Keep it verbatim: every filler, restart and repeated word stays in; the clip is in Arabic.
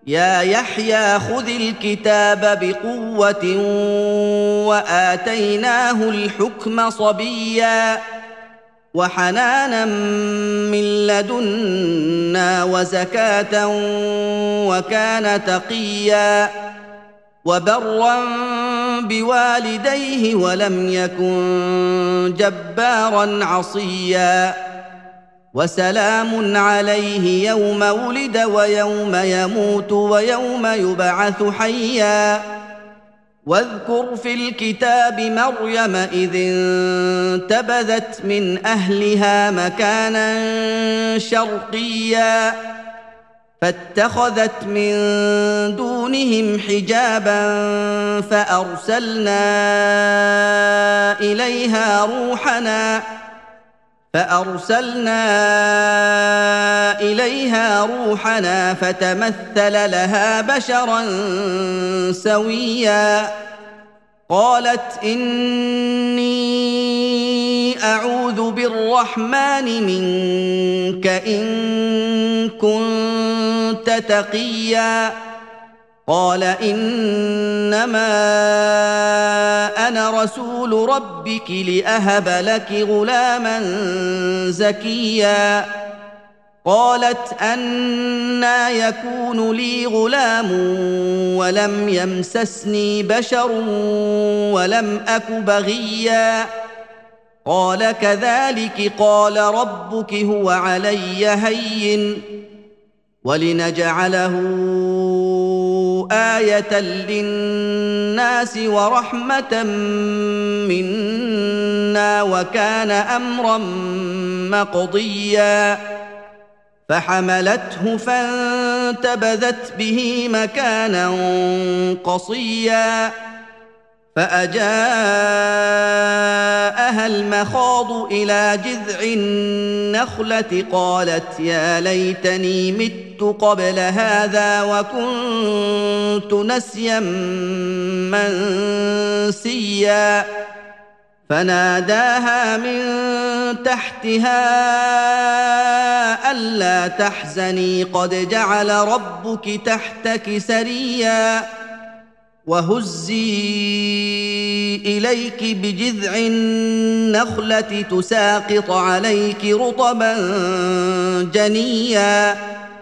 يا يحيى خذ الكتاب بقوة وآتيناه الحكم صبيا وحنانا من لدنا وزكاة وكان تقيا وبرا بوالديه ولم يكن جبارا عصيا وسلام عليه يوم ولد ويوم يموت ويوم يبعث حيا واذكر في الكتاب مريم إذ انتبذت من أهلها مكانا شرقيا فاتخذت من دونهم حجابا فأرسلنا إليها روحنا فأرسلنا إليها روحنا فتمثل لها بشرا سويا قالت إني أعوذ بالرحمن منك إن كنت تقيا قال إنما أنا رسول ربك لأهب لك غلاما زكيا قالت أنى يكون لي غلام ولم يمسسني بشر ولم أك بغيا قال كذلك قال ربك هو علي هين ولنجعله آية للناس ورحمة منا وكان أمرا مقضيا فحملته فانتبذت به مكانا قصيا فأجاءها المخاض إلى جذع النخلة قالت يا ليتني مت قبل هذا وكنت نسيا منسيا فناداها من تحتها ألا تحزني قد جعل ربك تحتك سريا وهزي إليك بجذع النخلة تساقط عليك رطبا جنيا